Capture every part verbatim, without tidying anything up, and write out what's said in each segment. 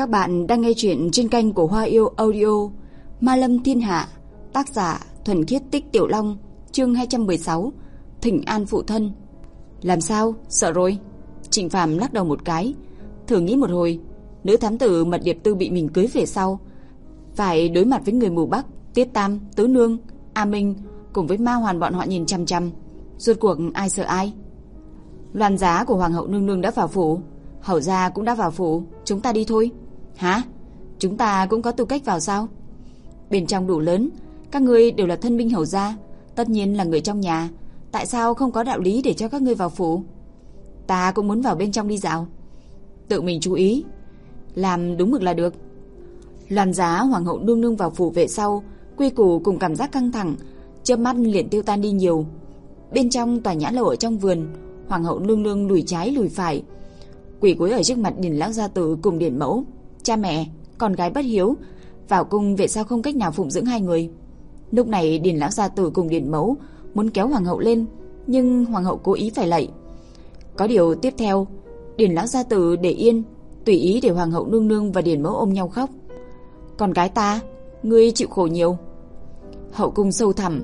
Các bạn đang nghe chuyện trên kênh của Hoa Yêu Audio. Ma Lâm Thiên Hạ, tác giả Thuần Khiết Tích Tiểu Long, chương hai trăm mười sáu, Thỉnh An Phụ Thân. Làm sao? Sợ rồi? Trịnh Phàm lắc đầu một cái, thử nghĩ một hồi, nữ thám tử Mật Điệp Tư bị mình cưới về sau, phải đối mặt với người mù Bắc, Tiết Tam, Tứ Nương, A Minh cùng với Ma Hoàn bọn họ nhìn chăm chăm. Rốt cuộc ai sợ ai? Loan giá của Hoàng hậu nương nương đã vào phủ, Hầu gia cũng đã vào phủ, chúng ta đi thôi. Hả? Chúng ta cũng có tư cách vào sao? Bên trong đủ lớn, các ngươi đều là thân binh Hầu gia, tất nhiên là người trong nhà, tại sao không có đạo lý để cho các ngươi vào phủ? Ta cũng muốn vào bên trong đi dạo. Tự mình chú ý, làm đúng mực là được. Loan giá Hoàng hậu nương nương vào phủ về sau, quy củ cùng cảm giác căng thẳng chớp mắt liền tiêu tan đi nhiều. Bên trong tòa nhã lầu ở trong vườn, Hoàng hậu nương nương lùi trái lùi phải, quỳ gối ở trước mặt Điền lão gia tử cùng Điền mẫu. Cha mẹ, con gái bất hiếu, vào cung về sao không cách nào phụng dưỡng hai người? Lúc này Điền lão gia tử cùng Điền mẫu muốn kéo hoàng hậu lên, nhưng hoàng hậu cố ý phải lạy. Có điều tiếp theo, Điền lão gia tử để yên, tùy ý để hoàng hậu nương nương và Điền mẫu ôm nhau khóc. Con gái ta, ngươi chịu khổ nhiều. Hậu cung sâu thẳm,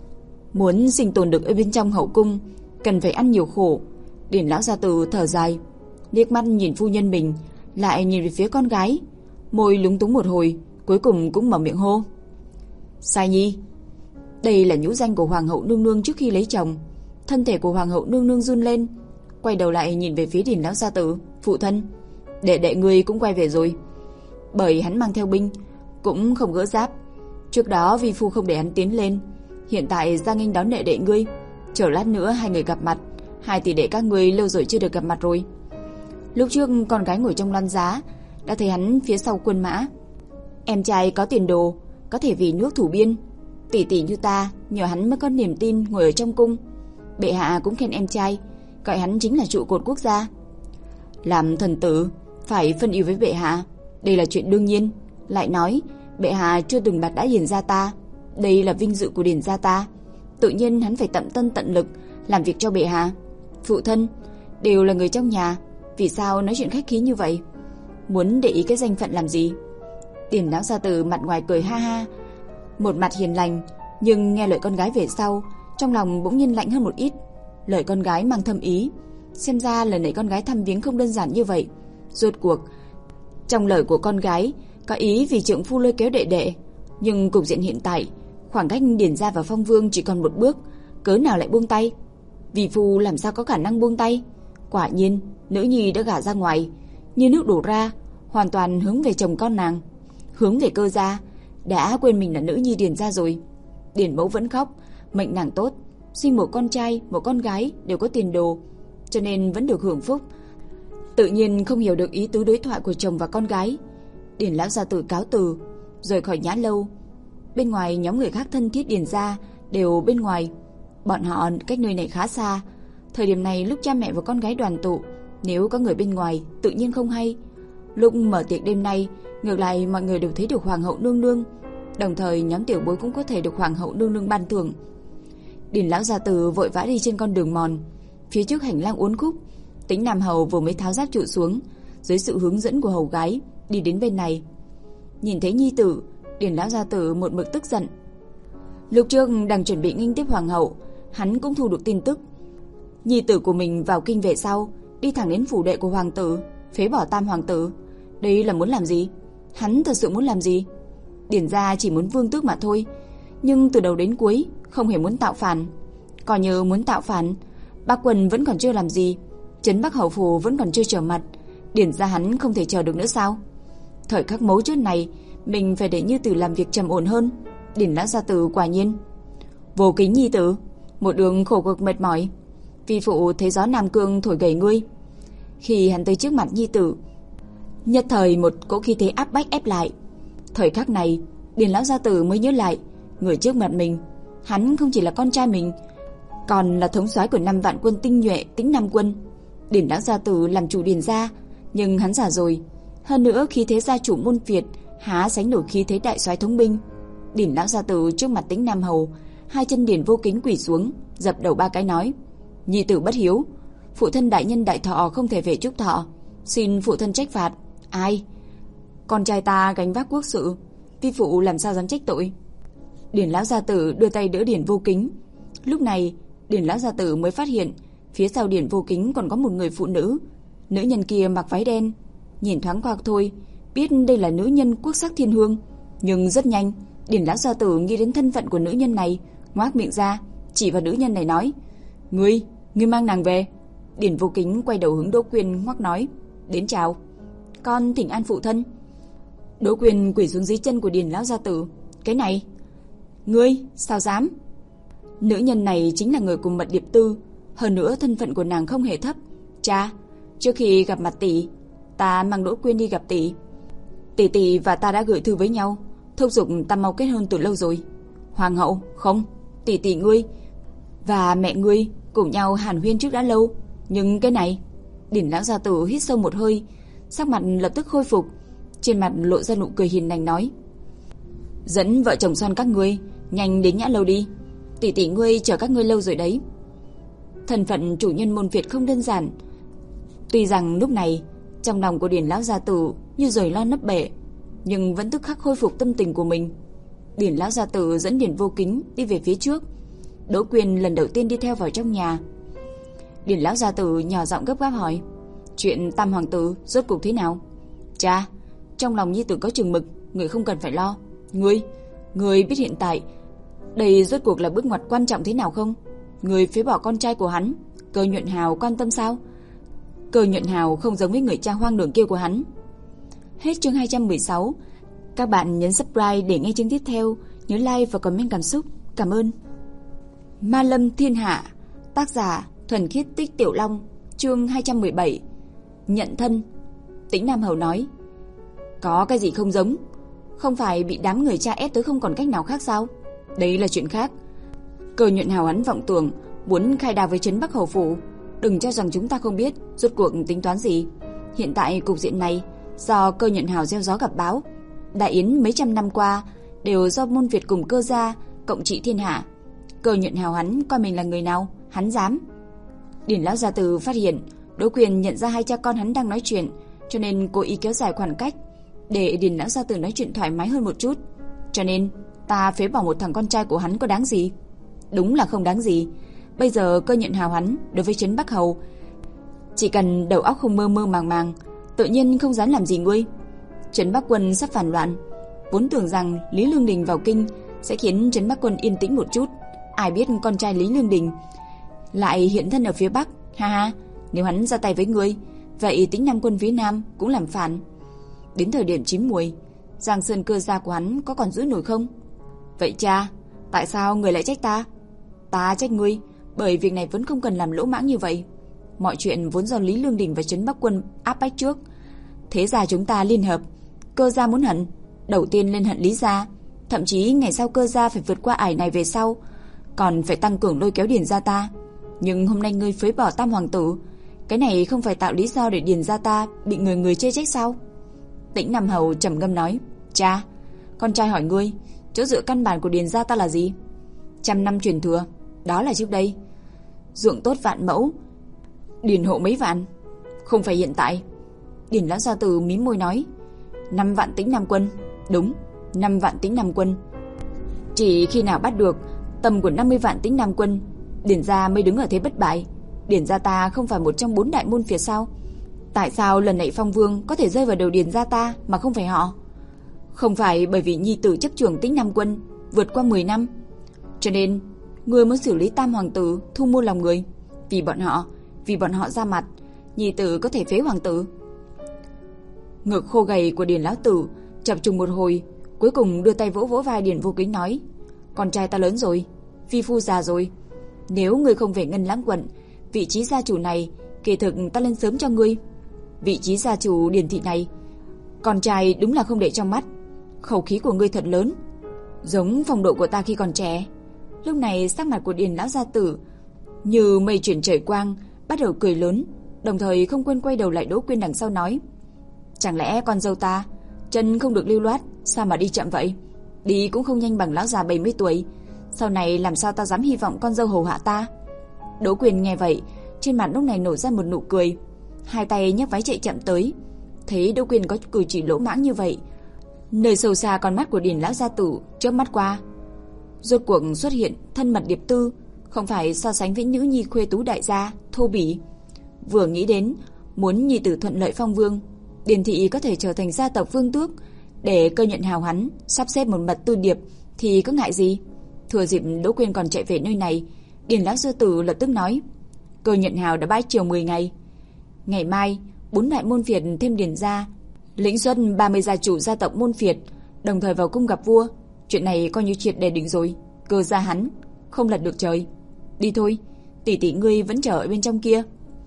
muốn sinh tồn được ở bên trong hậu cung cần phải ăn nhiều khổ. Điền lão gia tử thở dài, liếc mắt nhìn phu nhân mình, lại nhìn về phía con gái, môi lúng túng một hồi, cuối cùng cũng mở miệng hô. Sai Nhi. Đây là nhũ danh của hoàng hậu nương nương trước khi lấy chồng. Thân thể của hoàng hậu nương nương run lên, quay đầu lại nhìn về phía Điền lão gia tử. Phụ thân, đệ đệ ngươi cũng quay về rồi. Bởi hắn mang theo binh, cũng không gỡ giáp. Trước đó vi phu không để hắn tiến lên, hiện tại ra nghênh đón đệ đệ ngươi. Chờ lát nữa hai người gặp mặt, hai tỷ đệ các ngươi lâu rồi chưa được gặp mặt rồi. Lúc trước con gái ngồi trong loan giá đã thấy hắn phía sau quân mã. Em trai có tiền đồ, có thể vì nước thủ biên. Tỷ tỷ như ta nhờ hắn mới có niềm tin ngồi ở trong cung. Bệ hạ cũng khen em trai, gọi hắn chính là trụ cột quốc gia. Làm thần tử phải phân ưu với bệ hạ, đây là chuyện đương nhiên. Lại nói bệ hạ chưa từng bạc đãi Điền gia ta, đây là vinh dự của Điền gia ta, tự nhiên hắn phải tận tâm tận lực làm việc cho bệ hạ. Phụ thân đều là người trong nhà, vì sao nói chuyện khách khí như vậy? Muốn để ý cái danh phận làm gì? Điền lão gia tử mặt ngoài cười ha ha, một mặt hiền lành, nhưng nghe lời con gái về sau, trong lòng bỗng nhiên lạnh hơn một ít. Lời con gái mang thâm ý, xem ra lần này con gái thăm viếng không đơn giản như vậy. Rốt cuộc trong lời của con gái có ý vì trượng phu lôi kéo đệ đệ, nhưng cục diện hiện tại, khoảng cách Điền gia và Phong Vương chỉ còn một bước, cớ nào lại buông tay? Vì phu làm sao có khả năng buông tay? Quả nhiên nữ nhi đã gả ra ngoài, như nước đổ ra, hoàn toàn hướng về chồng con nàng, hướng về cơ gia, đã quên mình là nữ nhi Điền gia rồi. Điền mẫu vẫn khóc, mệnh nàng tốt, sinh một con trai, một con gái đều có tiền đồ, cho nên vẫn được hưởng phúc. Tự nhiên không hiểu được ý tứ đối thoại của chồng và con gái. Điền lão gia tử cáo từ, rời khỏi nhã lâu. Bên ngoài nhóm người khác thân thiết Điền gia đều bên ngoài, bọn họ cách nơi này khá xa. Thời điểm này lúc cha mẹ và con gái đoàn tụ, nếu có người bên ngoài tự nhiên không hay. Lúc mở tiệc đêm nay, ngược lại mọi người đều thấy được hoàng hậu nương nương, đồng thời nhóm tiểu bối cũng có thể được hoàng hậu nương nương ban thưởng. Điền lão gia tử vội vã đi trên con đường mòn, phía trước hành lang uốn khúc. Tính Nam hầu vừa mới tháo giáp trụ xuống, dưới sự hướng dẫn của hầu gái đi đến bên này. Nhìn thấy nhi tử, Điền lão gia tử một mực tức giận. Lúc trước đang chuẩn bị nghênh tiếp hoàng hậu, hắn cũng thu được tin tức nhi tử của mình vào kinh về sau, đi thẳng đến phủ đệ của hoàng tử, phế bỏ tam hoàng tử. Đây là muốn làm gì? Hắn thật sự muốn làm gì? Điền gia chỉ muốn vương tước mà thôi, nhưng từ đầu đến cuối không hề muốn tạo phản. Coi như muốn tạo phản, Bắc quân vẫn còn chưa làm gì, trấn Bắc hầu phủ vẫn còn chưa trở mặt, Điền gia hắn không thể chờ được nữa sao? Thời khắc mấu chốt này, mình phải để Như Tử làm việc trầm ổn hơn. Điền lão gia tử quả nhiên vô kính nhi tử, một đường khổ cực mệt mỏi, vì phụ thấy gió Nam Cương thổi gầy ngươi. Khi hắn tới trước mặt nhi tử, nhất thời một cỗ khí thế áp bách ép lại. Thời khắc này, Điền lão gia tử mới nhớ lại, người trước mặt mình, hắn không chỉ là con trai mình, còn là thống soái của năm vạn quân tinh nhuệ Tĩnh Nam quân. Điền lão gia tử làm chủ Điền gia, nhưng hắn già rồi, hơn nữa khí thế gia chủ môn Việt há sánh nổi khí thế đại soái thống binh. Điền lão gia tử trước mặt Tĩnh Nam hầu, hai chân Điền vô kính quỳ xuống, dập đầu ba cái nói: Nhi tử bất hiếu, phụ thân đại nhân đại thọ không thể về chúc thọ, xin phụ thân trách phạt. Ai? Con trai ta gánh vác quốc sự, vi phụ làm sao dám trách tội. Điền lão gia tử đưa tay đỡ Điền Vô Kính. Lúc này Điền lão gia tử mới phát hiện phía sau Điền Vô Kính còn có một người phụ nữ. Nữ nhân kia mặc váy đen, nhìn thoáng qua thôi biết đây là nữ nhân quốc sắc thiên hương. Nhưng rất nhanh Điền lão gia tử nghĩ đến thân phận của nữ nhân này, ngoác miệng ra chỉ vào nữ nhân này nói: Ngươi, ngươi mang nàng về. Điền Vô Kính quay đầu hướng Đỗ Quyên ngoắc nói: Đến chào. Con thỉnh an phụ thân. Đỗ Quyên quỳ xuống dưới chân của Điền lão gia tử. Cái này, ngươi sao dám? Nữ nhân này chính là người cùng Mật Điệp Tư, hơn nữa thân phận của nàng không hề thấp. Cha, trước khi gặp mặt tỷ, ta mang Đỗ Quyên đi gặp tỷ. Tỷ tỷ và ta đã gửi thư với nhau, thúc giục ta mau kết hôn từ lâu rồi. Hoàng hậu, không, tỷ tỷ ngươi và mẹ ngươi cùng nhau hàn huyên trước đã lâu. Nhưng cái này, Điền lão gia tử hít sâu một hơi, sắc mặt lập tức khôi phục, trên mặt lộ ra nụ cười hiền lành nói: Dẫn vợ chồng son các ngươi nhanh đến Nhã lâu đi, tỷ tỷ ngươi chờ các ngươi lâu rồi đấy. Thân phận chủ nhân môn Việt không đơn giản. Tuy rằng lúc này trong lòng của Điền lão gia tử như rời lo nấp bể, nhưng vẫn tức khắc khôi phục tâm tình của mình. Điền lão gia tử dẫn Điền Vô Kính đi về phía trước. Đỗ Quyên lần đầu tiên đi theo vào trong nhà. Điền lão gia tử nhỏ giọng gấp gáp hỏi: Chuyện Tam hoàng tử rốt cuộc thế nào? Cha, trong lòng nhi tử có chừng mực, người không cần phải lo. Ngươi, ngươi biết hiện tại đây rốt cuộc là bước ngoặt quan trọng thế nào không? Ngươi phế bỏ con trai của hắn, Cơ Nhuận Hào quan tâm sao? Cơ Nhuận Hào không giống với người cha hoang đường kia của hắn. Hết chương hai trăm mười sáu. Các bạn nhấn subscribe để nghe chương tiếp theo, nhớ like và comment cảm xúc. Cảm ơn. Ma Lâm Thiên Hạ, tác giả Thuần Khiết Tích Tiểu Long, chương hai trăm mười bảy. Nhận thân. Tĩnh Nam Hầu nói: Có cái gì không giống? Không phải bị đám người cha ép tới không còn cách nào khác sao? Đấy là chuyện khác. Cơ Nhuận Hào hắn vọng tưởng muốn khai đao với trấn Bắc Hầu phủ. Đừng cho rằng chúng ta không biết rốt cuộc tính toán gì. Hiện tại cục diện này do Cơ Nhuận Hào gieo gió gặt bão. Đại yến mấy trăm năm qua đều do môn Việt cùng Cơ gia cộng trị thiên hạ. Cơ Nhuận Hào hắn coi mình là người nào, hắn dám? Điền lão gia tử phát hiện Đỗ Quyên nhận ra hai cha con hắn đang nói chuyện, cho nên cố ý kéo dài khoảng cách để Điền lão gia tử nói chuyện thoải mái hơn một chút. Cho nên ta phế bỏ một thằng con trai của hắn có đáng gì? Đúng là không đáng gì. Bây giờ Cơ Nhuận Hào hắn đối với trấn Bắc Hầu chỉ cần đầu óc không mơ mơ màng màng, tự nhiên không dám làm gì ngươi. Trấn Bắc quân sắp phản loạn, vốn tưởng rằng Lý Lương Đình vào kinh sẽ khiến trấn Bắc quân yên tĩnh một chút. Ai biết con trai Lý Lương Đình lại hiện thân ở phía Bắc. Ha ha, nếu hắn ra tay với ngươi, vậy Tĩnh Nam quân phía Nam cũng làm phản. Đến thời điểm chín muồi, Giang Sơn Cơ gia của hắn có còn giữ nổi không? Vậy cha, tại sao người lại trách ta? Ta trách ngươi, bởi việc này vẫn không cần làm lỗ mãng như vậy. Mọi chuyện vốn do Lý Lương Đình và trấn Bắc quân áp bách trước. Thế ra chúng ta liên hợp, Cơ gia muốn hận, đầu tiên lên hận Lý gia, thậm chí ngày sau Cơ gia phải vượt qua ải này về sau, còn phải tăng cường lôi kéo Điền gia ta. Nhưng hôm nay ngươi phế bỏ Tam hoàng tử, cái này không phải tạo lý do để Điền gia ta bị người người chê trách sao? Tĩnh Nam Hầu trầm ngâm nói: Cha, con trai hỏi ngươi, chỗ dựa căn bản của Điền gia ta là gì? Trăm năm truyền thừa, đó là trước đây. Ruộng tốt vạn mẫu, điền hộ mấy vạn. Không phải hiện tại. Điền lão gia tử mím môi nói: Năm vạn Tĩnh Nam quân. Đúng, năm vạn Tĩnh Nam quân. Chỉ khi nào bắt được tầm của năm mươi vạn Tĩnh Nam quân, Điền gia mới đứng ở thế bất bại. Điền gia ta không phải một trong bốn đại môn Việt sao? Tại sao lần này Phong Vương có thể rơi vào đầu Điền gia ta mà không phải họ? Không phải bởi vì nhi tử chấp trưởng Tĩnh Nam quân vượt qua mười năm, cho nên người muốn xử lý Tam hoàng tử thu mua lòng người. Vì bọn họ, vì bọn họ ra mặt, nhi tử có thể phế hoàng tử. Ngực khô gầy của Điền lão tử chập trùng một hồi, cuối cùng đưa tay vỗ vỗ vai Điền Vô Kính nói: Con trai ta lớn rồi, phi phu già rồi. Nếu ngươi không về Ngân Lãng quận, vị trí gia chủ này kỳ thực ta lên sớm cho ngươi. Vị trí gia chủ Điền thị này, con trai đúng là không để trong mắt. Khẩu khí của ngươi thật lớn, giống phong độ của ta khi còn trẻ. Lúc này sắc mặt của Điền lão gia tử như mây chuyển trời quang, bắt đầu cười lớn, đồng thời không quên quay đầu lại Đỗ Quyên đằng sau nói: Chẳng lẽ con dâu ta chân không được lưu loát, sao mà đi chậm vậy? Đi cũng không nhanh bằng lão già bảy mươi tuổi. Sau này làm sao ta dám hy vọng con dâu hầu hạ ta? Đỗ Quyên nghe vậy, trên mặt lúc này nổ ra một nụ cười, hai tay nhấc váy chạy chậm tới. Thấy Đỗ Quyên có cử chỉ lỗ mãng như vậy, nơi sâu xa con mắt của Điền lão gia tử chớp mắt qua. Rốt cuộc xuất hiện thân mật điệp tư, không phải so sánh với nữ nhi khuê tú đại gia thô bỉ. Vừa nghĩ đến muốn nhi tử thuận lợi phong vương, Điền thị có thể trở thành gia tộc vương tước, để Cơ Nhận Hào hắn sắp xếp một mật tư điệp thì có ngại gì. Thừa dịp Đỗ Quyên còn chạy về nơi này, Điền lão gia tử lập tức nói: Cơ Nhận Hào đã bãi triều mười ngày, ngày mai bốn đại môn phiệt thêm Điền gia lĩnh xuất ba mươi gia chủ gia tộc môn phiệt đồng thời vào cung gặp vua. Chuyện này coi như triệt để định rồi. Cơ gia hắn không lật được trời. Đi thôi, tỷ tỷ ngươi vẫn chờ ở bên trong kia.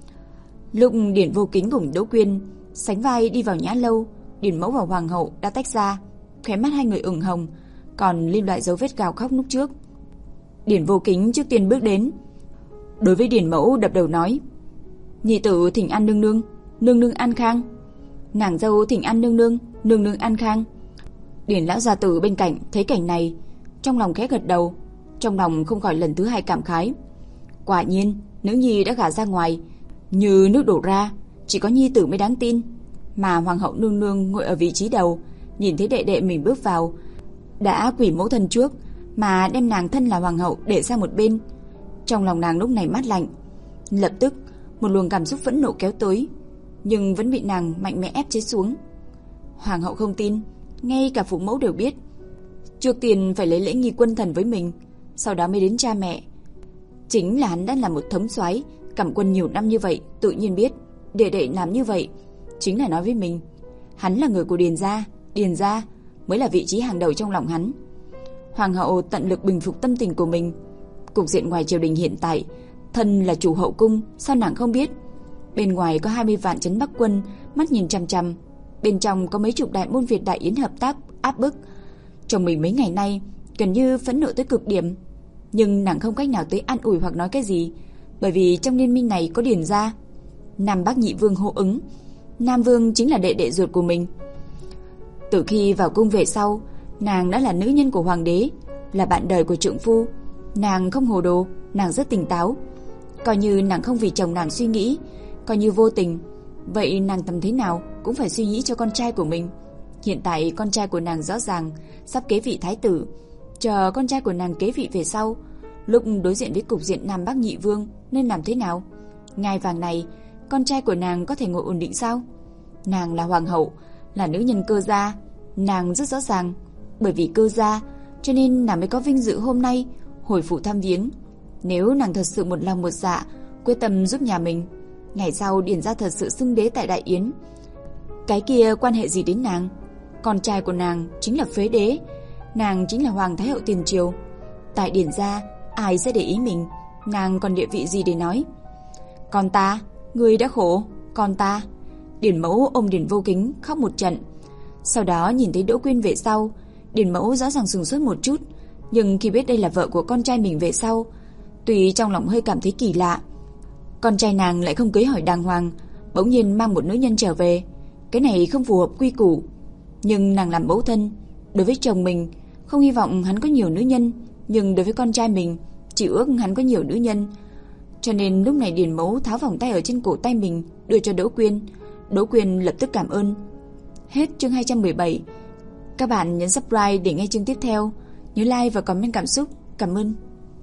Lúc Điền Vô Kính cùng Đỗ Quyên sánh vai đi vào nhã lâu, Điền mẫu và hoàng hậu đã tách ra, khóe mắt hai người ửng hồng, còn lưu lại dấu vết gào khóc lúc trước. Điền Vô Kính trước tiên bước đến, đối với Điền mẫu đập đầu nói: Nhị tử thỉnh an nương nương, nương nương an khang. Nàng dâu thỉnh an nương nương, nương nương an khang. Điền lão gia tử bên cạnh thấy cảnh này, trong lòng khẽ gật đầu, trong lòng không khỏi lần thứ hai cảm khái. Quả nhiên, nữ nhi đã gả ra ngoài như nước đổ ra, chỉ có nhi tử mới đáng tin. Mà hoàng hậu nương nương ngồi ở vị trí đầu, nhìn thấy đệ đệ mình bước vào, đã quỳ mẫu thân trước, mà đem nàng thân là hoàng hậu để sang một bên. Trong lòng nàng lúc này mát lạnh, lập tức một luồng cảm xúc phẫn nộ kéo tới, nhưng vẫn bị nàng mạnh mẽ ép chế xuống. Hoàng hậu không tin, ngay cả phụ mẫu đều biết, trước tiên phải lấy lễ nghi quân thần với mình, sau đó mới đến cha mẹ. Chính là hắn đã là một thống soái cầm quân nhiều năm như vậy, tự nhiên biết đệ đệ làm như vậy chính là nói với mình, hắn là người của Điền gia, Điền gia mới là vị trí hàng đầu trong lòng hắn. Hoàng hậu tận lực bình phục tâm tình của mình. Cục diện ngoài triều đình hiện tại, thân là chủ hậu cung, sao nàng không biết? Bên ngoài có hai mươi vạn trấn Bắc quân mắt nhìn chằm chằm, bên trong có mấy chục đại môn Việt đại yến hợp tác áp bức. Chồng mình mấy ngày nay gần như phẫn nộ tới cực điểm, nhưng nàng không cách nào tới an ủi hoặc nói cái gì, bởi vì trong liên minh này có Điền gia. Nam Bắc nhị vương hô ứng, Nam vương chính là đệ đệ ruột của mình. Từ khi vào cung về sau, nàng đã là nữ nhân của hoàng đế, là bạn đời của trượng phu. Nàng không hồ đồ, nàng rất tỉnh táo. Coi như nàng không vì chồng nàng suy nghĩ, coi như vô tình, vậy nàng tầm thế nào cũng phải suy nghĩ cho con trai của mình. Hiện tại con trai của nàng rõ ràng sắp kế vị thái tử, chờ con trai của nàng kế vị về sau, lúc đối diện với cục diện Nam Bắc nhị vương nên làm thế nào? Ngai vàng này, con trai của nàng có thể ngồi ổn định sao? Nàng là hoàng hậu, là nữ nhân Cơ gia, nàng rất rõ ràng, bởi vì Cơ gia cho nên nàng mới có vinh dự hôm nay hồi phủ thăm viếng. Nếu nàng thật sự một lòng một dạ quyết tâm giúp nhà mình, ngày sau Điền gia thật sự xưng đế tại Đại Yến, cái kia quan hệ gì đến nàng? Con trai của nàng chính là phế đế, nàng chính là hoàng thái hậu tiền triều. Tại Điền gia ai sẽ để ý mình? Nàng còn địa vị gì để nói? Con ta, người đã khổ, con ta. Điền mẫu ôm Điền Vô Kính khóc một trận. Sau đó nhìn thấy Đỗ Quyên về sau, Điền mẫu rõ ràng sửng sốt một chút, nhưng khi biết đây là vợ của con trai mình về sau, tuy trong lòng hơi cảm thấy kỳ lạ. Con trai nàng lại không cưới hỏi đàng hoàng, bỗng nhiên mang một nữ nhân trở về, cái này không phù hợp quy củ. Nhưng nàng làm mẫu thân, đối với chồng mình không hy vọng hắn có nhiều nữ nhân, nhưng đối với con trai mình chỉ ước hắn có nhiều nữ nhân. Cho nên lúc này Điền mẫu tháo vòng tay ở trên cổ tay mình đưa cho Đỗ Quyên. Đỗ Quyên lập tức cảm ơn. Hết chương hai trăm mười bảy. Các bạn nhấn subscribe để nghe chương tiếp theo, nhớ like và comment cảm xúc. Cảm ơn.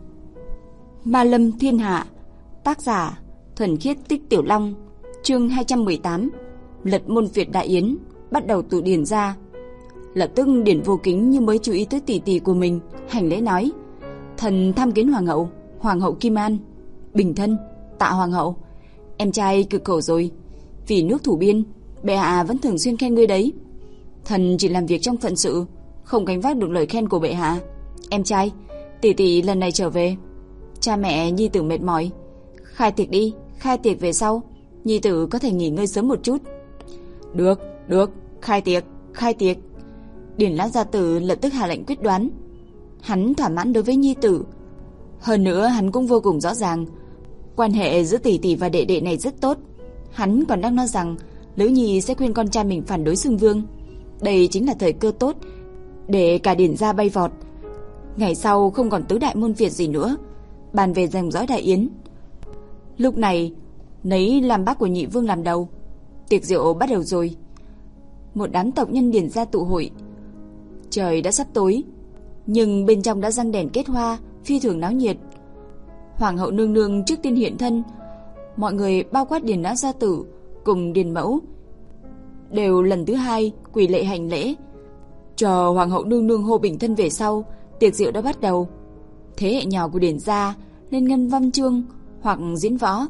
Ma Lâm Thiên Hạ, tác giả Thuần Khiết Tích Tiểu Long, chương hai trăm mười tám. Lật môn Việt Đại Yến, bắt đầu từ Điền gia. Lập tức Điền Vô Kính như mới chú ý tới tỷ tỷ của mình, hành lễ nói: thần tham kiến hoàng hậu, hoàng hậu Kim An. Bình thân, tạ hoàng hậu. Em trai cực khổ rồi, vì nước thủ biên, bệ hạ vẫn thường xuyên khen ngươi đấy. Thần chỉ làm việc trong phận sự, không gánh vác được lời khen của bệ hạ. Em trai, tỷ tỷ lần này trở về, cha mẹ nhi tử mệt mỏi, khai tiệc đi, khai tiệc về sau nhi tử có thể nghỉ ngơi sớm một chút. Được, được, khai tiệc, khai tiệc. Điền lão gia tử lập tức hạ lệnh quyết đoán. Hắn thỏa mãn đối với nhi tử, hơn nữa hắn cũng vô cùng rõ ràng quan hệ giữa tỷ tỷ và đệ đệ này rất tốt. Hắn còn đang nói rằng Lữ Nhi sẽ khuyên con trai mình phản đối xưng vương. Đây chính là thời cơ tốt để cả Điền gia bay vọt. Ngày sau không còn tứ đại môn Việt gì nữa, bàn về dòng dõi Đại Yến. Lúc này lấy làm bác của nhị vương làm đầu, tiệc rượu bắt đầu rồi. một đám tộc nhân Điền gia tụ hội. Trời đã sắp tối, nhưng bên trong đã răng đèn kết hoa, phi thường náo nhiệt. Hoàng hậu nương nương trước tiên hiện thân, mọi người bao quát Điền lão gia tử cùng Điền mẫu đều lần thứ hai quỳ lạy hành lễ. Chờ hoàng hậu nương nương hô bình thân về sau, tiệc rượu đã bắt đầu. Thế hệ nhỏ của Điền gia nên ngân văn chương hoặc diễn võ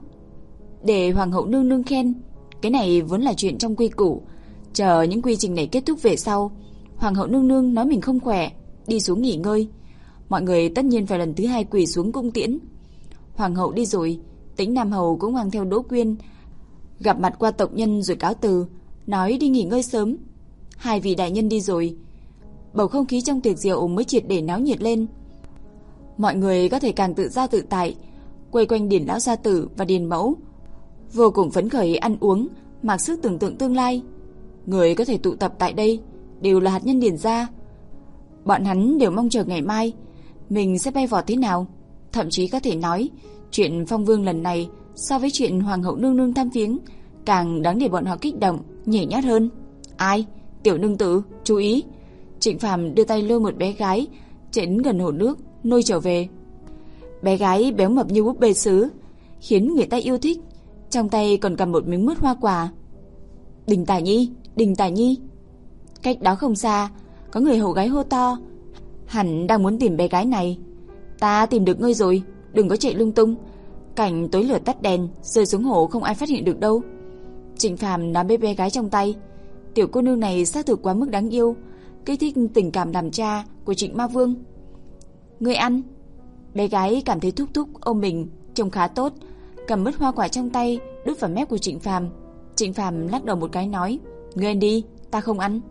để hoàng hậu nương nương khen. Cái này vốn là chuyện trong quy củ. Chờ những quy trình này kết thúc về sau, hoàng hậu nương nương nói mình không khỏe, đi xuống nghỉ ngơi. Mọi người tất nhiên phải lần thứ hai quỳ xuống cung tiễn. Hoàng hậu đi rồi, Tĩnh Nam hầu cũng mang theo Đỗ Quyên gặp mặt qua tộc nhân rồi cáo từ, nói đi nghỉ ngơi sớm. Hai vị đại nhân đi rồi, bầu không khí trong tiệc rượu mới triệt để náo nhiệt lên. Mọi người có thể càng tự do tự tại quay quanh Điền lão gia tử và Điền mẫu, vô cùng phấn khởi ăn uống, mặc sức tưởng tượng tương lai. Người có thể tụ tập tại đây đều là hạt nhân Điền gia. Bọn hắn đều mong chờ ngày mai mình sẽ bay vọt thế nào. Thậm chí có thể nói chuyện Phong Vương lần này so với chuyện hoàng hậu nương nương thăm viếng càng đáng để bọn họ kích động, nhảy nhót hơn. Ai? Tiểu nương tử, chú ý! Trịnh Phàm đưa tay lôi một bé gái chạy đến gần hồ nước nôi trở về. Bé gái béo mập như búp bê sứ, khiến người ta yêu thích, trong tay còn cầm một miếng mứt hoa quả. Đình Tài Nhi, Đình Tài Nhi! Cách đó không xa, có người hầu gái hô to, hẳn đang muốn tìm bé gái này. Ta tìm được ngươi rồi, đừng có chạy lung tung. Cảnh tối lửa tắt đèn, rơi xuống hồ không ai phát hiện được đâu. Trịnh Phàm nắm bé gái trong tay. Tiểu cô nương này xác thực quá mức đáng yêu, kích thích tình cảm làm cha của Trịnh Ma Vương. Ngươi ăn. Bé gái cảm thấy thúc thúc ôm mình trông khá tốt, cầm mứt hoa quả trong tay đút vào mép của Trịnh Phàm. Trịnh Phàm lắc đầu một cái nói, ngươi ăn đi, ta không ăn.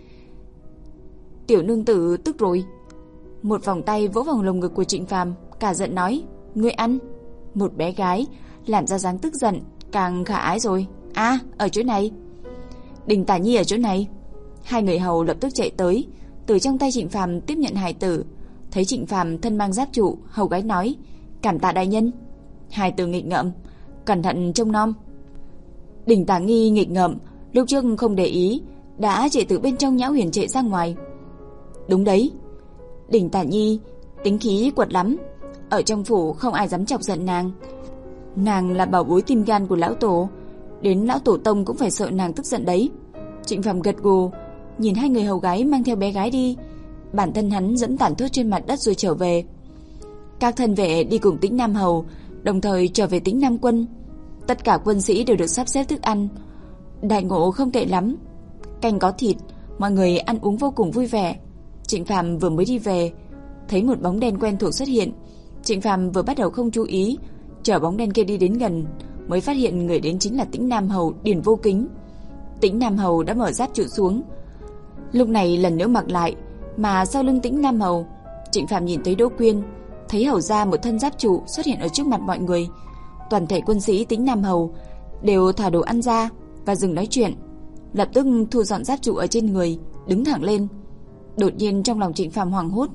Tiểu nương tử tức rồi, một vòng tay vỗ vào lồng ngực của Trịnh Phàm, cả giận nói, ngươi ăn. Một bé gái làm ra dáng tức giận, càng khả ái rồi. À, ở chỗ này. Đình Tả Nhi ở chỗ này. Hai người hầu lập tức chạy tới, từ trong tay Trịnh Phàm tiếp nhận hài tử. Thấy Trịnh Phàm thân mang giáp trụ, hầu gái nói, cảm tạ đại nhân. Hài tử nghịch ngợm, cẩn thận trông nom. Đình Tả Nghi nghịch ngợm, lúc trước không để ý, đã chạy từ bên trong Nhã Huyền chạy ra ngoài. Đúng đấy, Đình Tả Nhi tính khí quật lắm, ở trong phủ không ai dám chọc giận nàng. Nàng là bảo bối tim gan của lão tổ, đến lão tổ tông cũng phải sợ nàng tức giận đấy. Trịnh Phàm gật gù, nhìn hai người hầu gái mang theo bé gái đi, bản thân hắn dẫn tản thuốc trên mặt đất rồi trở về. Các thân vệ đi cùng Tĩnh Nam hầu, đồng thời trở về Tĩnh Nam quân. Tất cả quân sĩ đều được sắp xếp thức ăn, đại ngộ không tệ lắm, canh có thịt, mọi người ăn uống vô cùng vui vẻ. Trịnh Phàm vừa mới đi về, thấy một bóng đen quen thuộc xuất hiện. Trịnh Phàm vừa bắt đầu không chú ý, chờ bóng đen kia đi đến gần mới phát hiện người đến chính là Tĩnh Nam hầu Điền Vô Kính. Tĩnh Nam hầu đã mở giáp trụ xuống, lúc này lần nữa mặc lại, mà sau lưng Tĩnh Nam hầu, Trịnh Phàm nhìn thấy Đỗ Quyên, thấy hầu ra một thân giáp trụ xuất hiện ở trước mặt mọi người. Toàn thể quân sĩ Tĩnh Nam hầu đều thả đồ ăn ra và dừng nói chuyện, lập tức thu dọn giáp trụ ở trên người, đứng thẳng lên. Đột nhiên trong lòng Trịnh Phàm hoảng hốt,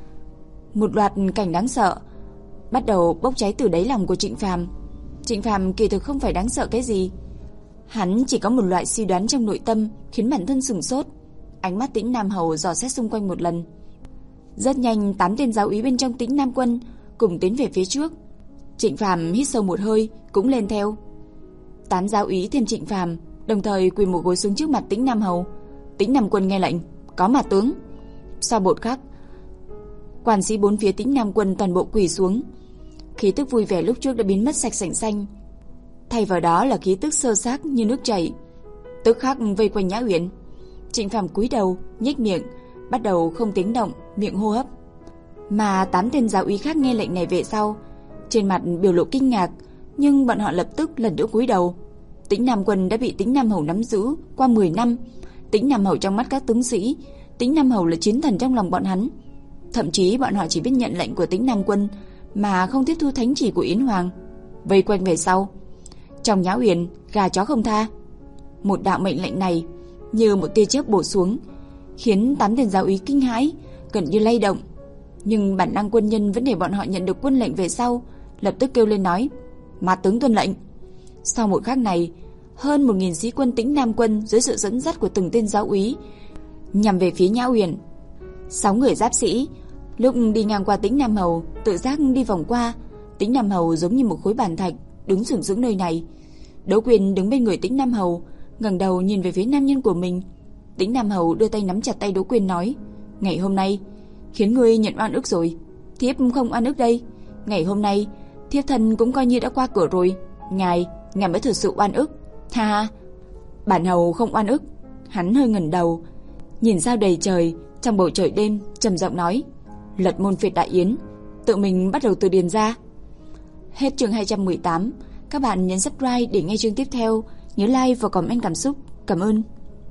một loạt cảnh đáng sợ bắt đầu bốc cháy từ đáy lòng của Trịnh Phàm. Trịnh Phàm kỳ thực không phải đáng sợ cái gì, hắn chỉ có một loại suy đoán trong nội tâm khiến bản thân sửng sốt. Ánh mắt Tĩnh Nam hầu dò xét xung quanh một lần. Rất nhanh tám tên giáo úy bên trong Tĩnh Nam quân cùng tiến về phía trước. Trịnh Phàm hít sâu một hơi cũng lên theo. Tám giáo úy thêm Trịnh Phàm đồng thời quỳ một gối xuống trước mặt Tĩnh Nam hầu. Tĩnh Nam quân nghe lệnh, có mà tướng. Sau một khắc, quan sĩ bốn phía Tĩnh Nam quân toàn bộ quỳ xuống. Khí tức vui vẻ lúc trước đã biến mất sạch sành xanh, thay vào đó là khí tức sơ xác như nước chảy. Tức khắc vây quanh Nhã Uyển. Trịnh Phàm cúi đầu, nhếch miệng, bắt đầu không tiếng động, miệng hô hấp. Mà tám tên giáo úy khác nghe lệnh này về sau, trên mặt biểu lộ kinh ngạc, nhưng bọn họ lập tức lần nữa cúi đầu. Tĩnh Nam quân đã bị Tĩnh Nam hầu nắm giữ qua mười năm. Tĩnh Nam hầu trong mắt các tướng sĩ, Tĩnh Nam hầu là chiến thần trong lòng bọn hắn. Thậm chí bọn họ chỉ biết nhận lệnh của Tĩnh Nam quân mà không tiếp thu thánh chỉ của Yến Hoàng. Vây quanh về sau, trong Nhã Uyển gà chó không tha. Một đạo mệnh lệnh này như một tia chớp bổ xuống, khiến tám tên giáo úy kinh hãi, gần như lay động. Nhưng bản năng quân nhân vẫn để bọn họ nhận được quân lệnh về sau, lập tức kêu lên nói: "Mà tướng tuân lệnh." Sau một khắc này, hơn một nghìn sĩ quân Tĩnh Nam quân dưới sự dẫn dắt của từng tên giáo úy nhằm về phía Nhã Uyển. Sáu người giáp sĩ lúc đi ngang qua Tĩnh Nam Hầu tự giác đi vòng qua. Tĩnh Nam Hầu giống như một khối bàn thạch đứng sừng sững nơi này. Đỗ Quyền đứng bên người Tĩnh Nam Hầu, ngẩng đầu nhìn về phía nam nhân của mình. Tĩnh Nam Hầu đưa tay nắm chặt tay Đỗ Quyền nói: "Ngày hôm nay khiến ngươi nhận oan ức rồi. Thiếp không oan ức đây. Ngày hôm nay thiếp thân cũng coi như đã qua cửa rồi. Ngài, ngài mới thực sự oan ức." "Ha ha, bản hầu không oan ức." Hắn hơi ngẩng đầu, nhìn sao đầy trời, trong bầu trời đêm, trầm giọng nói: "Lật môn phiệt đại yến, tự mình bắt đầu từ điền ra." Hết chương hai trăm mười tám. Các bạn nhấn subscribe để nghe chương tiếp theo, nhớ like và comment cảm xúc. Cảm ơn.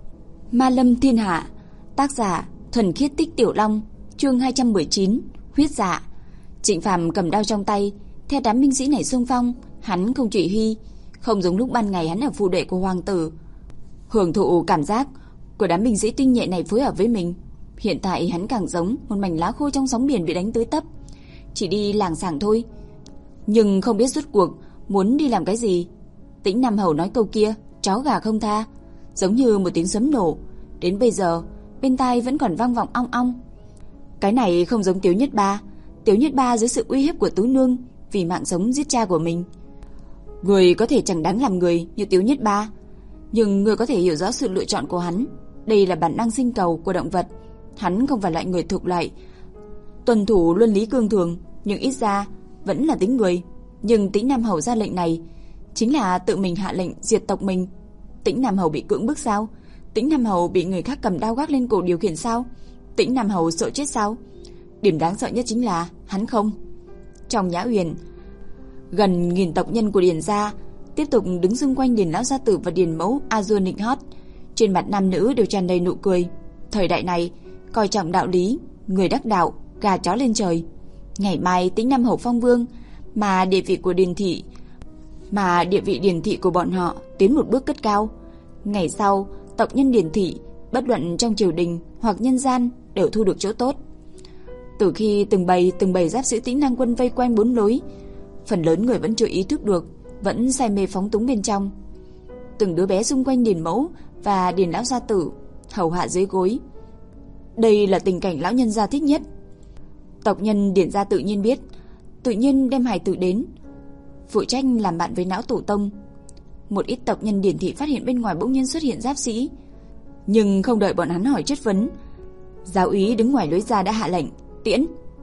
Ma Lâm Thiên Hạ, tác giả Thuần Khiết Tích Tiểu Long, chương hai trăm mười chín, huyết dạ. Trịnh Phàm cầm đao trong tay, theo đám binh sĩ này xung phong. Hắn không chỉ huy, không giống lúc ban ngày hắn ở phụ đệ của hoàng tử, hưởng thụ cảm giác của đám binh sĩ tinh nhuệ này phối hợp với mình. Hiện tại hắn càng giống một mảnh lá khô trong sóng biển bị đánh tới tấp, chỉ đi lảng xảng thôi, nhưng không biết rốt cuộc muốn đi làm cái gì. Tĩnh Nam Hầu nói câu kia, chó gà không tha, giống như một tiếng sấm nổ, đến bây giờ bên tai vẫn còn vang vọng ong ong. Cái này không giống Tiếu Nhất Ba. Tiếu Nhất Ba dưới sự uy hiếp của Tú Nương vì mạng sống giết cha của mình. Người có thể chẳng đáng làm người như Tiếu Nhất Ba, nhưng người có thể hiểu rõ sự lựa chọn của hắn. Đây là bản năng sinh cầu của động vật. Hắn không phải loại người thuộc loại tuân thủ luân lý cương thường, nhưng ít ra vẫn là tính người. Nhưng Tĩnh Nam Hầu ra lệnh này chính là tự mình hạ lệnh diệt tộc mình. Tĩnh Nam Hầu bị cưỡng bức sao? Tĩnh Nam Hầu bị người khác cầm đao gác lên cổ điều khiển sao? Tĩnh Nam Hầu sợ chết sao? Điểm đáng sợ nhất chính là hắn không. Trong Nhã Uyển, gần nghìn tộc nhân của Điền gia tiếp tục đứng xung quanh Điền lão gia tử và Điền mẫu a dua nịnh hót, trên mặt nam nữ đều tràn đầy nụ cười. Thời đại này coi trọng đạo lý, người đắc đạo, gà chó lên trời. Ngày mai Tĩnh Nam Hầu phong vương, mà địa vị của Điền thị mà địa vị Điền thị của bọn họ tiến một bước cất cao. Ngày sau, tộc nhân Điền thị bất luận trong triều đình hoặc nhân gian đều thu được chỗ tốt. Từ khi từng bầy từng bầy giáp sĩ Tĩnh Năng quân vây quanh bốn lối, phần lớn người vẫn chưa ý thức được, vẫn say mê phóng túng bên trong. Từng đứa bé xung quanh Điền mẫu và Điền lão gia tử hầu hạ dưới gối. Đây là tình cảnh lão nhân gia thích nhất. Tộc nhân Điền gia tự nhiên biết, tự nhiên đem hài tử đến, phụ trách làm bạn với lão tổ tông. Một ít tộc nhân Điền thị phát hiện bên ngoài bỗng nhiên xuất hiện giáp sĩ, nhưng không đợi bọn hắn hỏi chất vấn, giáo úy đứng ngoài lối ra đã hạ lệnh tiễn.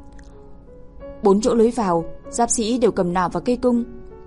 Bốn chỗ lối vào, giáp sĩ đều cầm nỏ và cây cung.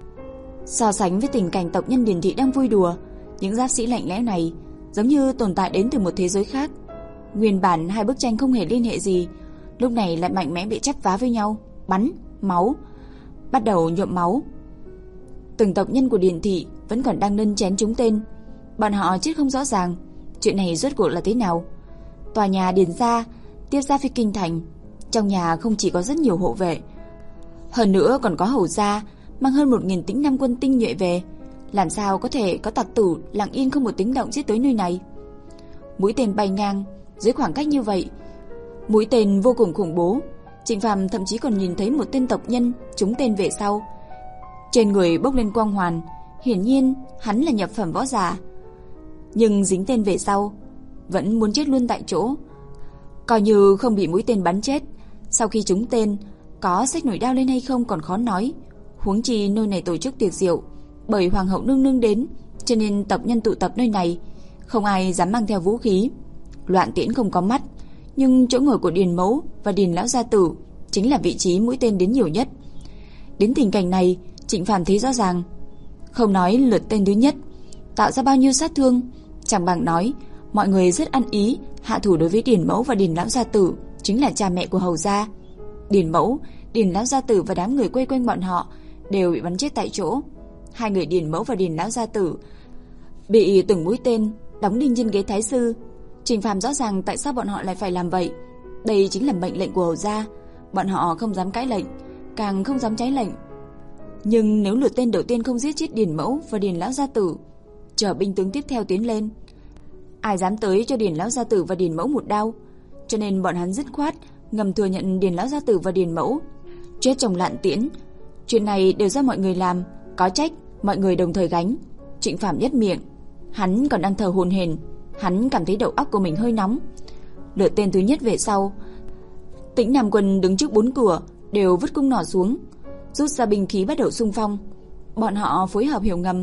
So sánh với tình cảnh tộc nhân Điền thị đang vui đùa, những giáp sĩ lạnh lẽo này giống như tồn tại đến từ một thế giới khác. Nguyên bản hai bức tranh không hề liên hệ gì, lúc này lại mạnh mẽ bị chắp vá với nhau, bắn, máu, bắt đầu nhuộm máu. Từng tộc nhân của Điền thị vẫn còn đang nâng chén trúng tên. Bọn họ chết không rõ ràng chuyện này rốt cuộc là thế nào. Tòa nhà Điền gia tiếp giáp với kinh thành, trong nhà không chỉ có rất nhiều hộ vệ, hơn nữa còn có hầu gia mang hơn một nghìn Tĩnh Nam quân tinh nhuệ về. Làm sao có thể có tặc tử lặng yên không một tiếng động giết tới nơi này? Mũi tên bay ngang dưới khoảng cách như vậy, mũi tên vô cùng khủng bố. Trịnh Phàm thậm chí còn nhìn thấy một tên tộc nhân trúng tên về sau, trên người bốc lên quang hoàn, hiển nhiên hắn là nhập phẩm võ giả, nhưng dính tên về sau vẫn muốn chết luôn tại chỗ. Coi như không bị mũi tên bắn chết, sau khi trúng tên có xách nổi đao lên hay không còn khó nói. Huống chi nơi này tổ chức tiệc rượu, bởi hoàng hậu nương nương đến, cho nên tộc nhân tụ tập nơi này, không ai dám mang theo vũ khí. Loạn tiễn không có mắt, nhưng chỗ ngồi của Điền mẫu và Điền lão gia tử chính là vị trí mũi tên đến nhiều nhất. Đến tình cảnh này, Trịnh Phàm thấy rõ ràng, không nói lượt tên thứ nhất tạo ra bao nhiêu sát thương, chẳng bằng nói mọi người rất ăn ý hạ thủ đối với Điền mẫu và Điền lão gia tử, chính là cha mẹ của hầu gia. Điền mẫu, Điền lão gia tử và đám người quây quanh bọn họ đều bị bắn chết tại chỗ. Hai người Điền mẫu và Điền lão gia tử bị từng mũi tên đóng đinh trên ghế thái sư. Trịnh Phàm rõ ràng tại sao bọn họ lại phải làm vậy. Đây chính là mệnh lệnh của hầu gia, bọn họ không dám cãi lệnh, càng không dám trái lệnh. Nhưng nếu lượt tên đầu tiên không giết chết Điền mẫu và Điền lão gia tử, chờ binh tướng tiếp theo tiến lên, ai dám tới cho Điền lão gia tử và Điền mẫu một đao. Cho nên bọn hắn dứt khoát ngầm thừa nhận Điền lão gia tử và Điền mẫu chết trong lạn tiễn. Chuyện này đều do mọi người làm, có trách mọi người đồng thời gánh. Trịnh Phàm nhếch miệng, hắn còn đang thở hổn hển, hắn cảm thấy đầu óc của mình hơi nóng. Lượt tên thứ nhất về sau, Tĩnh Nam Quân đứng trước bốn cửa đều vứt cung nỏ xuống, rút ra binh khí bắt đầu xung phong. Bọn họ phối hợp hiểu ngầm,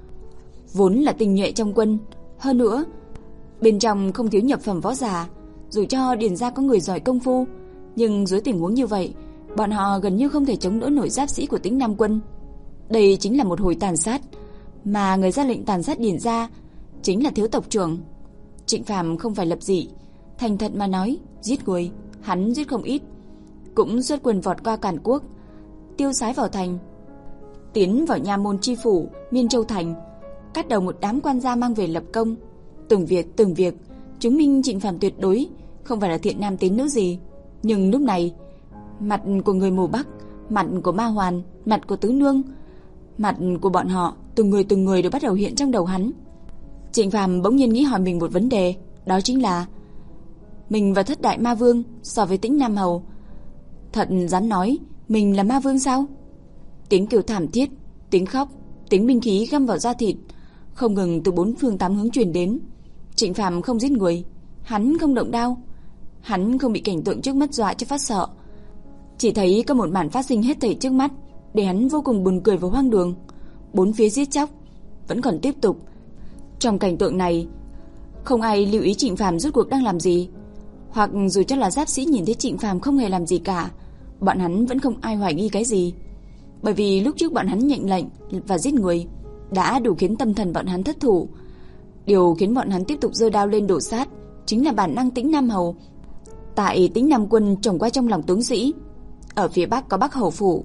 vốn là tinh nhuệ trong quân, hơn nữa bên trong không thiếu nhập phẩm võ giả. Dù cho Điền gia có người giỏi công phu, nhưng dưới tình huống như vậy, bọn họ gần như không thể chống đỡ nổi giáp sĩ của Tĩnh Nam Quân. Đây chính là một hồi tàn sát, mà người ra lệnh tàn sát Điền gia chính là thiếu tộc trưởng. Trịnh Phàm không phải lập dị, thành thật mà nói, giết người hắn giết không ít, cũng xuất quân vọt qua Càn Quốc, tiêu sái vào thành, tiến vào nha môn chi phủ Miên Châu thành, cắt đầu một đám quan gia mang về lập công. Từng việc từng việc chứng minh Trịnh Phàm tuyệt đối không phải là thiện nam tín nữ gì. Nhưng lúc này, mặt của người mù Bắc, mặt của Ma Hoàn, mặt của Tứ Nương, mặt của bọn họ, từng người từng người đều bắt đầu hiện trong đầu hắn. Trịnh Phàm bỗng nhiên nghĩ hỏi mình một vấn đề, đó chính là mình và Thất Đại Ma Vương so với Tĩnh Nam Hầu, thật dám nói mình là Ma Vương sao? Tiếng kêu thảm thiết, tiếng khóc, tiếng binh khí găm vào da thịt không ngừng từ bốn phương tám hướng truyền đến. Trịnh Phàm không giết người, hắn không động đao, hắn không bị cảnh tượng trước mắt dọa cho phát sợ, chỉ thấy có một màn phát sinh hết thảy trước mắt để hắn vô cùng buồn cười và hoang đường. Bốn phía giết chóc vẫn còn tiếp tục. Trong cảnh tượng này, không ai lưu ý Trịnh Phàm rốt cuộc đang làm gì, hoặc dù cho là giáp sĩ nhìn thấy Trịnh Phàm không hề làm gì cả, bọn hắn vẫn không ai hoài nghi cái gì, bởi vì lúc trước bọn hắn nhận lệnh và giết người đã đủ khiến tâm thần bọn hắn thất thủ. Điều khiến bọn hắn tiếp tục giơ đao lên đổ sát chính là bản năng Tĩnh Nam Hầu. Tại Tĩnh Nam Quân trồng qua trong lòng tướng sĩ. Ở phía Bắc có Bắc Hầu phủ.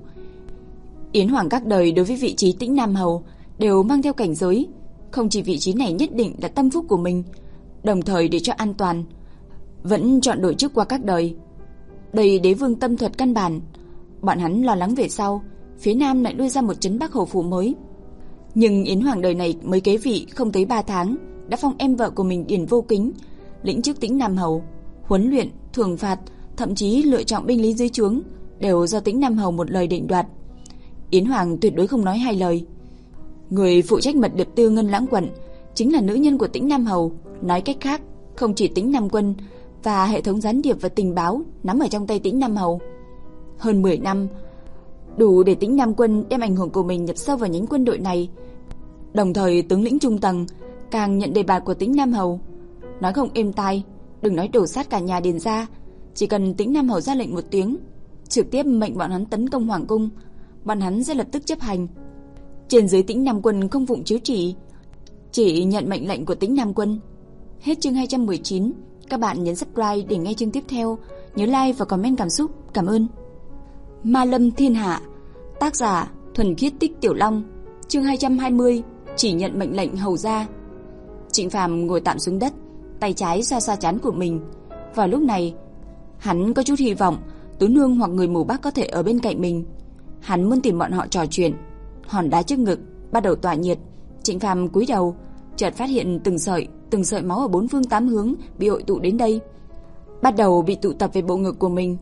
Yến Hoàng các đời đối với vị trí Tĩnh Nam Hầu đều mang theo cảnh giới, không chỉ vị trí này nhất định là tâm phúc của mình, đồng thời để cho an toàn vẫn chọn đổi chức qua các đời. Đây đế vương tâm thuật căn bản. Bọn hắn lo lắng về sau phía Nam lại nuôi ra một trấn Bắc Hầu phủ mới. Nhưng Yến Hoàng đời này mới kế vị không tới ba tháng đã phong em vợ của mình Điền Vô Kính lĩnh chức Tĩnh Nam Hầu, huấn luyện, thưởng phạt, thậm chí lựa chọn binh lý dưới trướng đều do Tĩnh Nam Hầu một lời định đoạt. Yến Hoàng tuyệt đối không nói hai lời. Người phụ trách mật điệp tư Ngân Lãng quận chính là nữ nhân của Tĩnh Nam Hầu. Nói cách khác, không chỉ Tĩnh Nam Quân và hệ thống gián điệp và tình báo nắm ở trong tay Tĩnh Nam Hầu. Hơn mười năm, đủ để Tĩnh Nam Quân đem ảnh hưởng của mình nhập sâu vào nhánh quân đội này. Đồng thời tướng lĩnh trung tầng càng nhận đề bạt của Tĩnh Nam Hầu. Nói không êm tai, đừng nói đổ sát cả nhà Điền gia, chỉ cần Tĩnh Nam Hầu ra lệnh một tiếng, trực tiếp mệnh bọn hắn tấn công hoàng cung, bọn hắn sẽ lập tức chấp hành. Trên dưới Tĩnh Nam Quân không phụng chiếu chỉ, chỉ nhận mệnh lệnh của Tĩnh Nam Quân. Hết chương hai trăm mười chín. Các bạn nhấn subscribe để nghe chương tiếp theo. Nhớ like và comment cảm xúc. Cảm ơn. Ma Lâm Thiên Hạ. Tác giả Thuần Khiết Tích Tiểu Long. Chương hai trăm hai mươi. Chỉ nhận mệnh lệnh hầu ra. Trịnh Phàm ngồi tạm xuống đất, tay trái xoa xoa trán của mình. Vào lúc này, hắn có chút hy vọng Tứ Nương hoặc người mù Bắc có thể ở bên cạnh mình. Hắn muốn tìm bọn họ trò chuyện. Hòn đá trước ngực bắt đầu tỏa nhiệt. Trịnh Phàm cúi đầu, chợt phát hiện từng sợi, từng sợi máu ở bốn phương tám hướng bị hội tụ đến đây, bắt đầu bị tụ tập về bộ ngực của mình.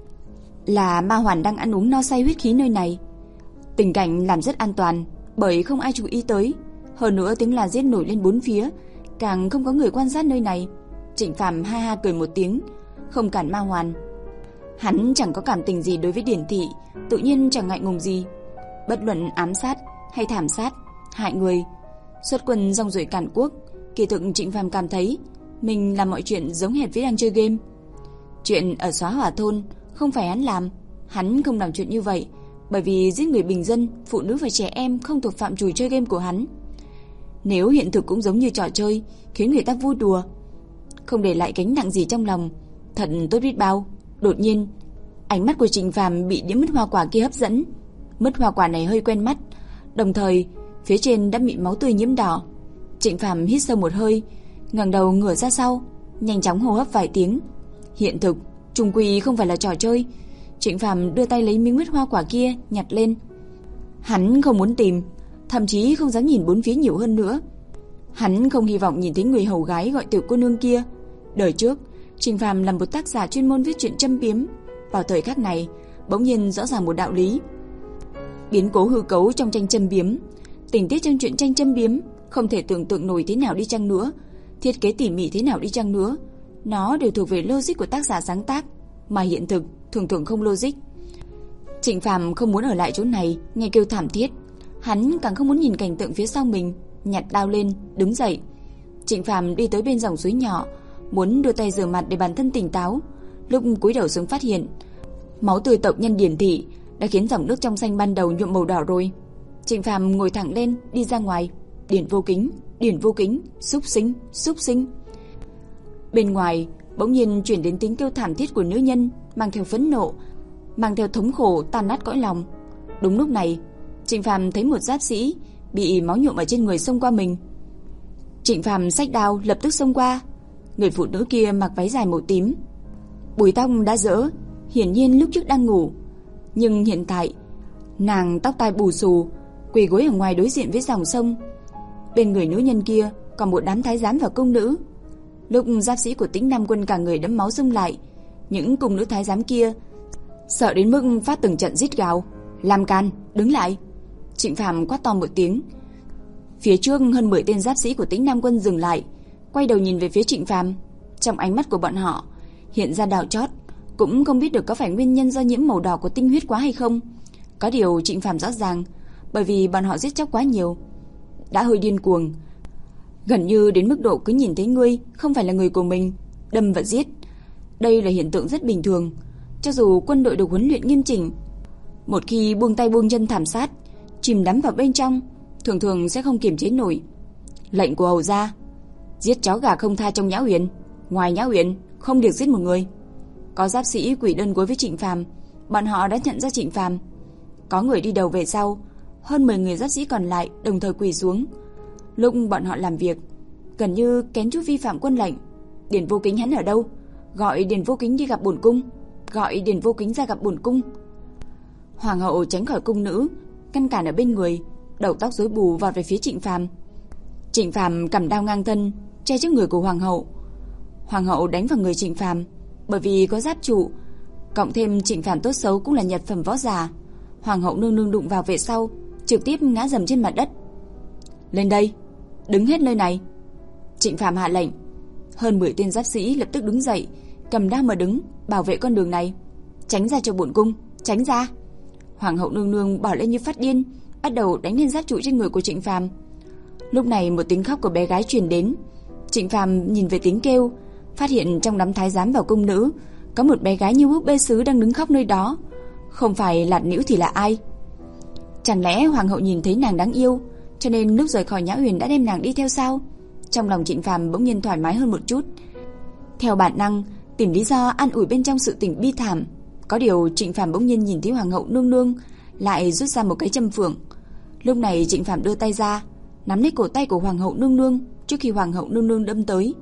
Là Ma Hoàn đang ăn uống no say huyết khí nơi này. Tình cảnh làm rất an toàn, bởi không ai chú ý tới. Hơn nữa tiếng la giết nổi lên bốn phía, càng không có người quan sát nơi này. Trịnh Phàm ha ha cười một tiếng, không cản Ma Hoàn. Hắn chẳng có cảm tình gì đối với Điển thị, tự nhiên chẳng ngại ngùng gì. Bất luận ám sát hay thảm sát, hại người, xuất quân rong ruổi Càn Quốc, kỳ thực Trịnh Phàm cảm thấy mình làm mọi chuyện giống hệt với đang chơi game. Chuyện ở Xóa Hỏa thôn không phải hắn làm, hắn không làm chuyện như vậy, bởi vì giết người bình dân, phụ nữ và trẻ em không thuộc phạm trù chơi game của hắn. Nếu hiện thực cũng giống như trò chơi, khiến người ta vui đùa, không để lại gánh nặng gì trong lòng, thật tốt biết bao. Đột nhiên, ánh mắt của Trịnh Phàm bị đĩa mứt hoa quả kia hấp dẫn. Mứt hoa quả này hơi quen mắt, đồng thời phía trên đã bị máu tươi nhiễm đỏ. Trịnh Phàm hít sâu một hơi, ngẩng đầu ngửa ra sau, nhanh chóng hô hấp vài tiếng. Hiện thực chung quy không phải là trò chơi. Trịnh Phàm đưa tay lấy miếng mứt hoa quả kia nhặt lên. Hắn không muốn tìm, thậm chí không dám nhìn bốn phía nhiều hơn nữa. Hắn không hy vọng nhìn thấy người hầu gái gọi tiểu cô nương kia. Đời trước, Trịnh Phàm là một tác giả chuyên môn viết truyện châm biếm. Vào thời khắc này, bỗng nhiên rõ ràng một đạo lý. Biến cố hư cấu trong tranh châm biếm, tình tiết trong truyện tranh châm biếm không thể tưởng tượng nổi thế nào đi chăng nữa, thiết kế tỉ mỉ thế nào đi chăng nữa, nó đều thuộc về logic của tác giả sáng tác, mà hiện thực thường thường không logic. Trịnh Phàm không muốn ở lại chỗ này nghe kêu thảm thiết, hắn càng không muốn nhìn cảnh tượng phía sau mình, nhặt đao lên, đứng dậy. Trịnh Phàm đi tới bên dòng suối nhỏ, muốn đưa tay rửa mặt để bản thân tỉnh táo. Lúc cúi đầu xuống phát hiện, máu tươi tộc nhân Điển thị đã khiến dòng nước trong xanh ban đầu nhuộm màu đỏ rồi. Trịnh Phàm ngồi thẳng lên, đi ra ngoài. Điển Vô Kính, Điển Vô Kính, xúc sinh, xúc sinh. Bên ngoài bỗng nhiên chuyển đến tiếng kêu thảm thiết của nữ nhân, mang theo phẫn nộ, mang theo thống khổ tan nát cõi lòng. Đúng lúc này, Trịnh Phàm thấy một giáp sĩ bị máu nhuộm ở trên người xông qua mình. Trịnh Phàm xách đao lập tức xông qua. Người phụ nữ kia mặc váy dài màu tím, búi tóc đã rỡ, hiển nhiên lúc trước đang ngủ, nhưng hiện tại nàng tóc tai bù xù, quỳ gối ở ngoài đối diện với dòng sông. Bên người nữ nhân kia còn một đám thái giám và cung nữ. Lúc giáp sĩ của Tĩnh Nam Quân cả người đẫm máu xông lại, những cung nữ thái giám kia sợ đến mức phát từng trận rít gào, làm can, đứng lại. Trịnh Phàm quát to một tiếng. Phía trước hơn mười tên giáp sĩ của Tĩnh Nam Quân dừng lại, quay đầu nhìn về phía Trịnh Phàm. Trong ánh mắt của bọn họ hiện ra đau chót, cũng không biết được có phải nguyên nhân do nhiễm màu đỏ của tinh huyết quá hay không. Có điều Trịnh Phàm rõ ràng, bởi vì bọn họ giết chóc quá nhiều, đã hơi điên cuồng, gần như đến mức độ cứ nhìn thấy ngươi không phải là người của mình, đâm và giết. Đây là hiện tượng rất bình thường, cho dù quân đội được huấn luyện nghiêm chỉnh, một khi buông tay buông chân thảm sát, chìm đắm vào bên trong, thường thường sẽ không kiềm chế nổi. Lệnh của hầu gia, giết chó gà không tha trong Nhã Huyền, ngoài Nhã Huyền không được giết một người. Có giáp sĩ quỳ đơn gối với Trịnh Phàm, bọn họ đã nhận ra Trịnh Phàm. Có người đi đầu về sau, hơn mười người giáp sĩ còn lại đồng thời quỳ xuống. Lúc bọn họ làm việc, gần như kén chút vi phạm quân lệnh. Điển Vô Kính hắn ở đâu? Gọi Điển Vô Kính đi gặp bổn cung, gọi Điển Vô Kính ra gặp bổn cung. Hoàng hậu tránh khỏi cung nữ, ngăn cản ở bên người, đầu tóc rối bù vọt về phía Trịnh Phàm. Trịnh Phàm cầm đao ngang thân, che trước người của hoàng hậu. Hoàng hậu đánh vào người Trịnh Phàm, bởi vì có giáp trụ, cộng thêm Trịnh Phàm tốt xấu cũng là nhật phẩm võ giả. Hoàng hậu nương nương đụng vào về sau, trực tiếp ngã dầm trên mặt đất. Lên đây, đứng hết nơi này. Trịnh Phàm hạ lệnh. Hơn mười tên giáp sĩ lập tức đứng dậy, cầm đao mà đứng, bảo vệ con đường này. Tránh ra cho bổn cung, tránh ra. Hoàng hậu nương nương bỏ lên như phát điên, bắt đầu đánh lên giáp trụ trên người của Trịnh Phàm. Lúc này một tiếng khóc của bé gái truyền đến. Trịnh Phàm nhìn về tiếng kêu, phát hiện trong đám thái giám và cung nữ có một bé gái như búp bê sứ đang đứng khóc nơi đó. Không phải Lạt Nữu thì là ai? Chẳng lẽ hoàng hậu nhìn thấy nàng đáng yêu, cho nên lúc rời khỏi Nhã Huyền đã đem nàng đi theo sao? Trong lòng Trịnh Phàm bỗng nhiên thoải mái hơn một chút. Theo bản năng tìm lý do an ủi bên trong sự tình bi thảm. Có điều Trịnh Phàm bỗng nhiên nhìn thấy hoàng hậu nương nương lại rút ra một cái châm phượng. Lúc này Trịnh Phàm đưa tay ra, nắm lấy cổ tay của hoàng hậu nương nương trước khi hoàng hậu nương nương đâm tới.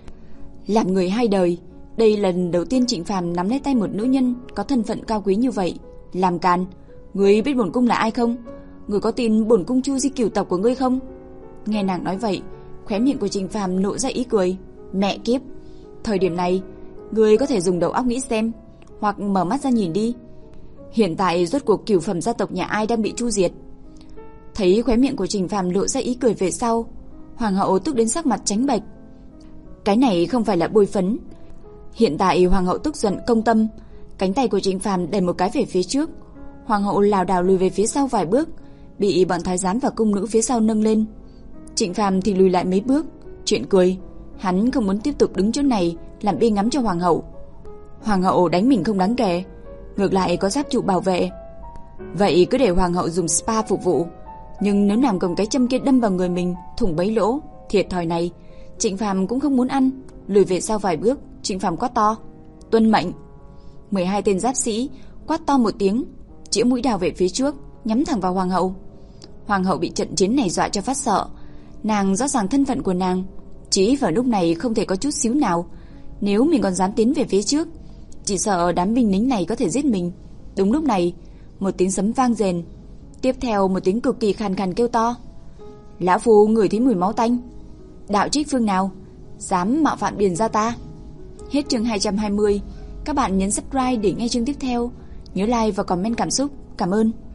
Làm người hai đời, đây là lần đầu tiên Trịnh Phàm nắm lấy tay một nữ nhân có thân phận cao quý như vậy. Làm càn, ngươi biết bổn cung là ai không? Ngươi có tin bổn cung Chu Di cửu tộc của ngươi không? Nghe nàng nói vậy, khóe miệng của Trịnh Phàm nộ ra ý cười. Mẹ kiếp, thời điểm này ngươi có thể dùng đầu óc nghĩ xem, hoặc mở mắt ra nhìn đi. Hiện tại rốt cuộc cửu phẩm gia tộc nhà ai đang bị chu diệt? Thấy khóe miệng của Trịnh Phàm lộ ra ý cười về sau, hoàng hậu tức đến sắc mặt trắng bệch. Cái này không phải là bôi phấn. Hiện tại hoàng hậu tức giận công tâm, cánh tay của Trịnh Phàm đẩy một cái về phía trước. Hoàng hậu lảo đảo lùi về phía sau vài bước, bị bọn thái giám và cung nữ phía sau nâng lên. Trịnh Phàm thì lùi lại mấy bước. Chuyện cười, hắn không muốn tiếp tục đứng chỗ này làm bi ngắm cho hoàng hậu. Hoàng hậu đánh mình không đáng kể, ngược lại có giáp trụ bảo vệ. Vậy cứ để hoàng hậu dùng spa phục vụ. Nhưng nếu nàng cầm cái châm kia đâm vào người mình, thủng bấy lỗ, thiệt thòi này Trịnh Phàm cũng không muốn ăn. Lùi về sau vài bước, Trịnh Phàm quát to: tuân mệnh. mười hai tên giáp sĩ quát to một tiếng, chĩa mũi đao về phía trước, nhắm thẳng vào hoàng hậu. Hoàng hậu bị trận chiến này dọa cho phát sợ. Nàng rõ ràng thân phận của nàng, chỉ vào lúc này không thể có chút xíu nào. Nếu mình còn dám tiến về phía trước, chỉ sợ đám binh lính này có thể giết mình. Đúng lúc này, một tiếng sấm vang rền, tiếp theo một tiếng cực kỳ khàn khàn kêu to: lão phu ngửi thấy mùi máu tanh. Đạo trích phương nào dám mạo phạm Điền gia ta? Hết chương hai trăm hai mươi. Các bạn nhấn subscribe để nghe chương tiếp theo. Nhớ like và comment cảm xúc. Cảm ơn.